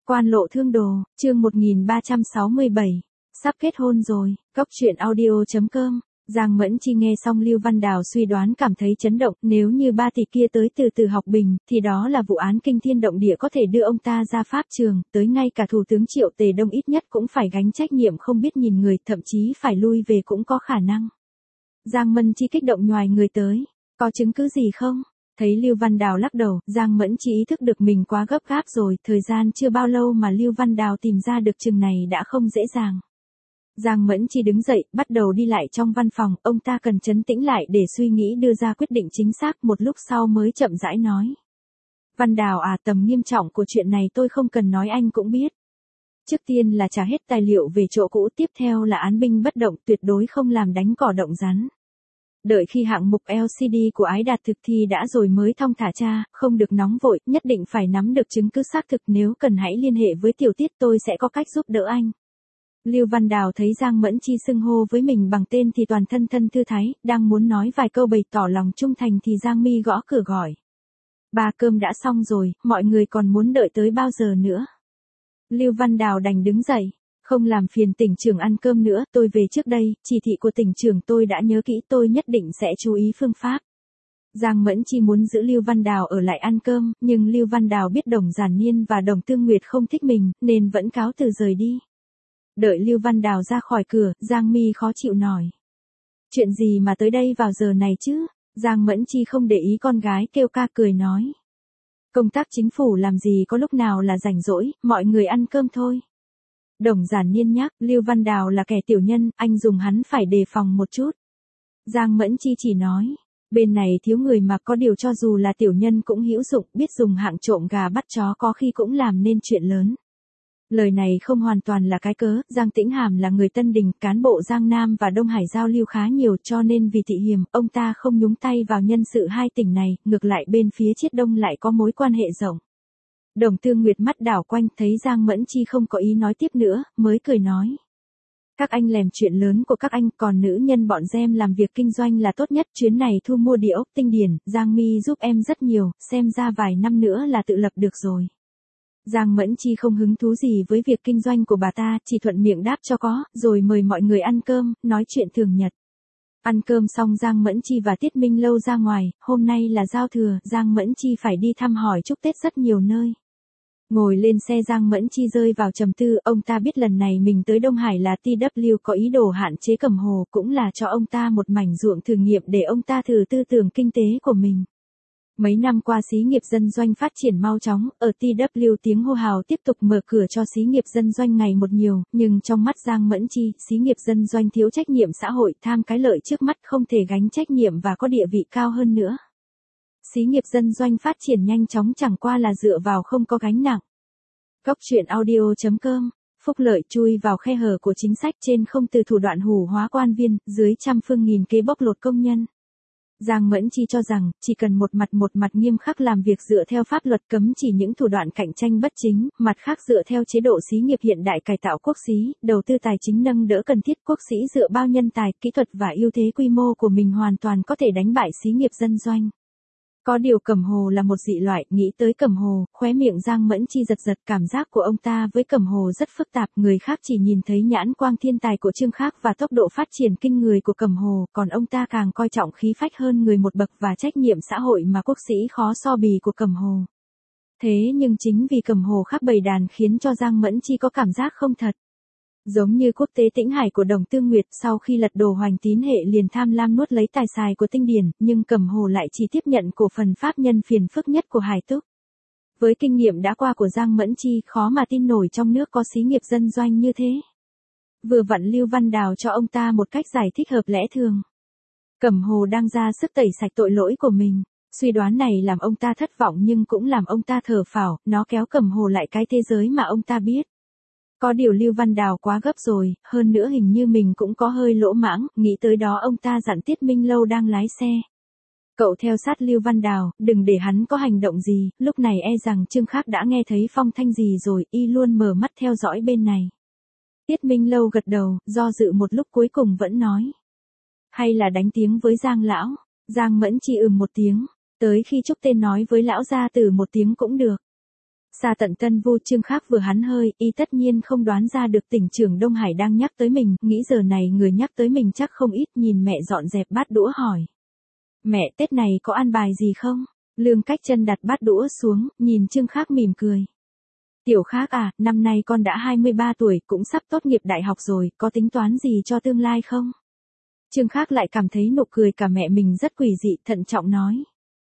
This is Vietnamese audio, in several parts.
Quan lộ thương đồ, chương 1367. Sắp kết hôn rồi, Cóc truyện audio.com. Giang Mẫn Chi nghe xong Lưu Văn Đào suy đoán cảm thấy chấn động, nếu như ba tỷ kia tới từ học bình, thì đó là vụ án kinh thiên động địa có thể đưa ông ta ra pháp trường, tới ngay cả Thủ tướng Triệu Tề Đông ít nhất cũng phải gánh trách nhiệm không biết nhìn người, thậm chí phải lui về cũng có khả năng. Giang Mẫn Chi kích động nhoài người tới, có chứng cứ gì không? Thấy Lưu Văn Đào lắc đầu, Giang Mẫn Chi ý thức được mình quá gấp gáp rồi, thời gian chưa bao lâu mà Lưu Văn Đào tìm ra được chừng này đã không dễ dàng. Giang Mẫn Chi đứng dậy, bắt đầu đi lại trong văn phòng, ông ta cần trấn tĩnh lại để suy nghĩ đưa ra quyết định chính xác, một lúc sau mới chậm rãi nói. Văn Đào à, tầm nghiêm trọng của chuyện này tôi không cần nói anh cũng biết. Trước tiên là trả hết tài liệu về chỗ cũ, tiếp theo là án binh bất động, tuyệt đối không làm đánh cỏ động rắn. Đợi khi hạng mục LCD của Ái đạt thực thi đã rồi mới thong thả tra, không được nóng vội, nhất định phải nắm được chứng cứ xác thực, nếu cần hãy liên hệ với Tiểu Tiết, tôi sẽ có cách giúp đỡ anh. Lưu Văn Đào thấy Giang Mẫn Chi xưng hô với mình bằng tên thì toàn thân thư thái, đang muốn nói vài câu bày tỏ lòng trung thành thì Giang Mi gõ cửa gọi. Bà, cơm đã xong rồi, mọi người còn muốn đợi tới bao giờ nữa? Lưu Văn Đào đành đứng dậy. Không làm phiền tỉnh trưởng ăn cơm nữa, tôi về trước đây, chỉ thị của tỉnh trưởng tôi đã nhớ kỹ, tôi nhất định sẽ chú ý phương pháp. Giang Mẫn Chi muốn giữ Lưu Văn Đào ở lại ăn cơm, nhưng Lưu Văn Đào biết Đồng Giản Niên và Đồng Tương Nguyệt không thích mình, nên vẫn cáo từ rời đi. Đợi Lưu Văn Đào ra khỏi cửa, Giang Mi khó chịu nói. Chuyện gì mà tới đây vào giờ này chứ? Giang Mẫn Chi không để ý con gái kêu ca, cười nói. Công tác chính phủ làm gì có lúc nào là rảnh rỗi, mọi người ăn cơm thôi. Đồng Giản Niên nhắc, Lưu Văn Đào là kẻ tiểu nhân, anh dùng hắn phải đề phòng một chút. Giang Mẫn Chi chỉ nói, bên này thiếu người mà, có điều cho dù là tiểu nhân cũng hữu dụng, biết dùng hạng trộm gà bắt chó có khi cũng làm nên chuyện lớn. Lời này không hoàn toàn là cái cớ, Giang Tĩnh Hàm là người Tân Đình, cán bộ Giang Nam và Đông Hải giao lưu khá nhiều, cho nên vì thị hiểm, ông ta không nhúng tay vào nhân sự hai tỉnh này, ngược lại bên phía Chiết Đông lại có mối quan hệ rộng. Đồng Tương Nguyệt mắt đảo quanh, thấy Giang Mẫn Chi không có ý nói tiếp nữa, mới cười nói. Các anh làm chuyện lớn của các anh, còn nữ nhân bọn gem làm việc kinh doanh là tốt nhất, chuyến này thu mua địa ốc Tinh Điển, Giang Mi giúp em rất nhiều, xem ra vài năm nữa là tự lập được rồi. Giang Mẫn Chi không hứng thú gì với việc kinh doanh của bà ta, chỉ thuận miệng đáp cho có, rồi mời mọi người ăn cơm, nói chuyện thường nhật. Ăn cơm xong Giang Mẫn Chi và Tiết Minh Lâu ra ngoài, hôm nay là giao thừa, Giang Mẫn Chi phải đi thăm hỏi chúc Tết rất nhiều nơi. Ngồi lên xe Giang Mẫn Chi rơi vào trầm tư, ông ta biết lần này mình tới Đông Hải là TW có ý đồ hạn chế Cẩm Hồ, cũng là cho ông ta một mảnh ruộng thử nghiệm để ông ta thử tư tưởng kinh tế của mình. Mấy năm qua xí nghiệp dân doanh phát triển mau chóng, ở TW tiếng hô hào tiếp tục mở cửa cho xí nghiệp dân doanh ngày một nhiều, nhưng trong mắt Giang Mẫn Chi, xí nghiệp dân doanh thiếu trách nhiệm xã hội, tham cái lợi trước mắt, không thể gánh trách nhiệm và có địa vị cao hơn nữa. Xí nghiệp dân doanh phát triển nhanh chóng chẳng qua là dựa vào không có gánh nặng. Cóc truyện audio.com, phúc lợi chui vào khe hở của chính sách, trên không từ thủ đoạn hủ hóa quan viên, dưới trăm phương nghìn kế bóc lột công nhân. Giang Mẫn Chi cho rằng, chỉ cần một mặt nghiêm khắc làm việc dựa theo pháp luật cấm chỉ những thủ đoạn cạnh tranh bất chính, mặt khác dựa theo chế độ xí nghiệp hiện đại cải tạo quốc xí, đầu tư tài chính nâng đỡ cần thiết, quốc xí dựa bao nhân tài, kỹ thuật và ưu thế quy mô của mình hoàn toàn có thể đánh bại xí nghiệp dân doanh. Có điều Cẩm Hồ là một dị loại, nghĩ tới Cẩm Hồ, khóe miệng Giang Mẫn Chi giật, cảm giác của ông ta với Cẩm Hồ rất phức tạp, người khác chỉ nhìn thấy nhãn quang thiên tài của Trương Khác và tốc độ phát triển kinh người của Cẩm Hồ, còn ông ta càng coi trọng khí phách hơn người một bậc và trách nhiệm xã hội mà quốc sĩ khó so bì của Cẩm Hồ. Thế nhưng chính vì Cẩm Hồ khác bầy đàn khiến cho Giang Mẫn Chi có cảm giác không thật. Giống như quốc tế Tĩnh Hải của Đồng Tương Nguyệt, sau khi lật đổ Hoành Tín hệ liền tham lam nuốt lấy tài xài của Tinh Điển, nhưng Cẩm Hồ lại chỉ tiếp nhận cổ phần pháp nhân phiền phức nhất của Hải Túc. Với kinh nghiệm đã qua của Giang Mẫn Chi, khó mà tin nổi trong nước có xí nghiệp dân doanh như thế. Vừa vặn Lưu Văn Đào cho ông ta một cách giải thích hợp lẽ thường. Cẩm Hồ đang ra sức tẩy sạch tội lỗi của mình. Suy đoán này làm ông ta thất vọng nhưng cũng làm ông ta thở phào, nó kéo Cẩm Hồ lại cái thế giới mà ông ta biết. Có điều Lưu Văn Đào quá gấp rồi, hơn nữa hình như mình cũng có hơi lỗ mãng, nghĩ tới đó ông ta dặn Tiết Minh Lâu đang lái xe. Cậu theo sát Lưu Văn Đào, đừng để hắn có hành động gì, lúc này e rằng Trương Khác đã nghe thấy phong thanh gì rồi, y luôn mở mắt theo dõi bên này. Tiết Minh Lâu gật đầu, do dự một lúc cuối cùng vẫn nói. Hay là đánh tiếng với Giang lão? Giang Mẫn Chi một tiếng, tới khi Trúc Tên nói với lão gia tử một tiếng cũng được. Xa tận Tân Vu Trương Khác vừa hắn hơi, y tất nhiên không đoán ra được tỉnh trưởng Đông Hải đang nhắc tới mình, nghĩ giờ này người nhắc tới mình chắc không ít, nhìn mẹ dọn dẹp bát đũa hỏi. Mẹ, Tết này có ăn bài gì không? Lương Cách Chân đặt bát đũa xuống, nhìn Trương Khác mỉm cười. Tiểu Khác à, năm nay con đã 23 tuổi, cũng sắp tốt nghiệp đại học rồi, có tính toán gì cho tương lai không? Trương Khác lại cảm thấy nụ cười cả mẹ mình rất quỷ dị, thận trọng nói.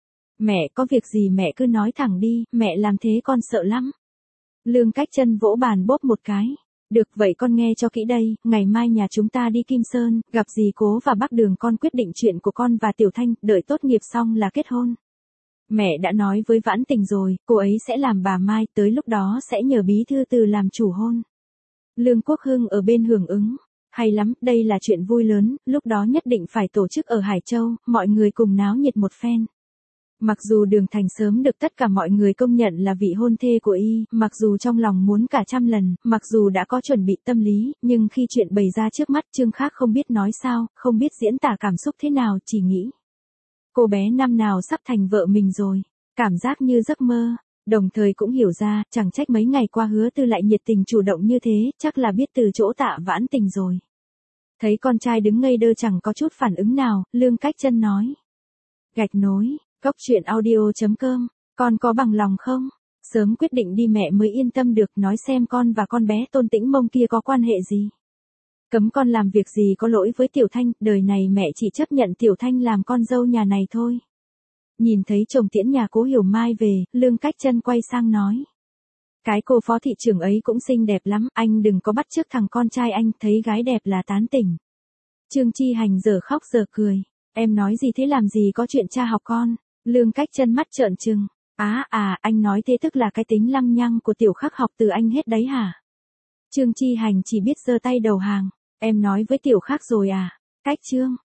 Mẹ, có việc gì mẹ cứ nói thẳng đi, mẹ làm thế con sợ lắm. Lương Cách Chân vỗ bàn bóp một cái. Được vậy con nghe cho kỹ đây, ngày mai nhà chúng ta đi Kim Sơn, gặp dì Cố và bác Đường, con quyết định chuyện của con và Tiểu Thanh, đợi tốt nghiệp xong là kết hôn. Mẹ đã nói với Vãn Tình rồi, cô ấy sẽ làm bà Mai, tới lúc đó sẽ nhờ bí thư từ làm chủ hôn. Lương Quốc Hưng ở bên hưởng ứng. Hay lắm, đây là chuyện vui lớn, lúc đó nhất định phải tổ chức ở Hải Châu, mọi người cùng náo nhiệt một phen. Mặc dù Đường Thành sớm được tất cả mọi người công nhận là vị hôn thê của y, mặc dù trong lòng muốn cả trăm lần, mặc dù đã có chuẩn bị tâm lý, nhưng khi chuyện bày ra trước mắt Trương Khác không biết nói sao, không biết diễn tả cảm xúc thế nào, chỉ nghĩ. Cô bé năm nào sắp thành vợ mình rồi, cảm giác như giấc mơ, đồng thời cũng hiểu ra, chẳng trách mấy ngày qua Hứa Tư lại nhiệt tình chủ động như thế, chắc là biết từ chỗ Tạ Vãn Tình rồi. Thấy con trai đứng ngây đơ chẳng có chút phản ứng nào, Lương Cách Chân nói. Gạch nối. Cốc truyện audio.com, con có bằng lòng không? Sớm quyết định đi mẹ mới yên tâm được, nói xem con và con bé Tôn Tĩnh Mông kia có quan hệ gì. Cấm con làm việc gì có lỗi với Tiểu Thanh, đời này mẹ chỉ chấp nhận Tiểu Thanh làm con dâu nhà này thôi. Nhìn thấy chồng tiễn nhà Cố Hiểu Mai về, Lương Cách Chân quay sang nói. Cái cô phó thị trưởng ấy cũng xinh đẹp lắm, anh đừng có bắt chước thằng con trai anh, thấy gái đẹp là tán tỉnh. Trương Chi Hành giờ khóc giờ cười. Em nói gì thế, làm gì có chuyện cha học con. Lương Cách Chân mắt trợn trừng. Anh nói thế tức là cái tính lăng nhăng của Tiểu Khắc học từ anh hết đấy hả? Trương Chi Hành chỉ biết giơ tay đầu hàng. Em nói với Tiểu Khắc rồi à? Cách Trương.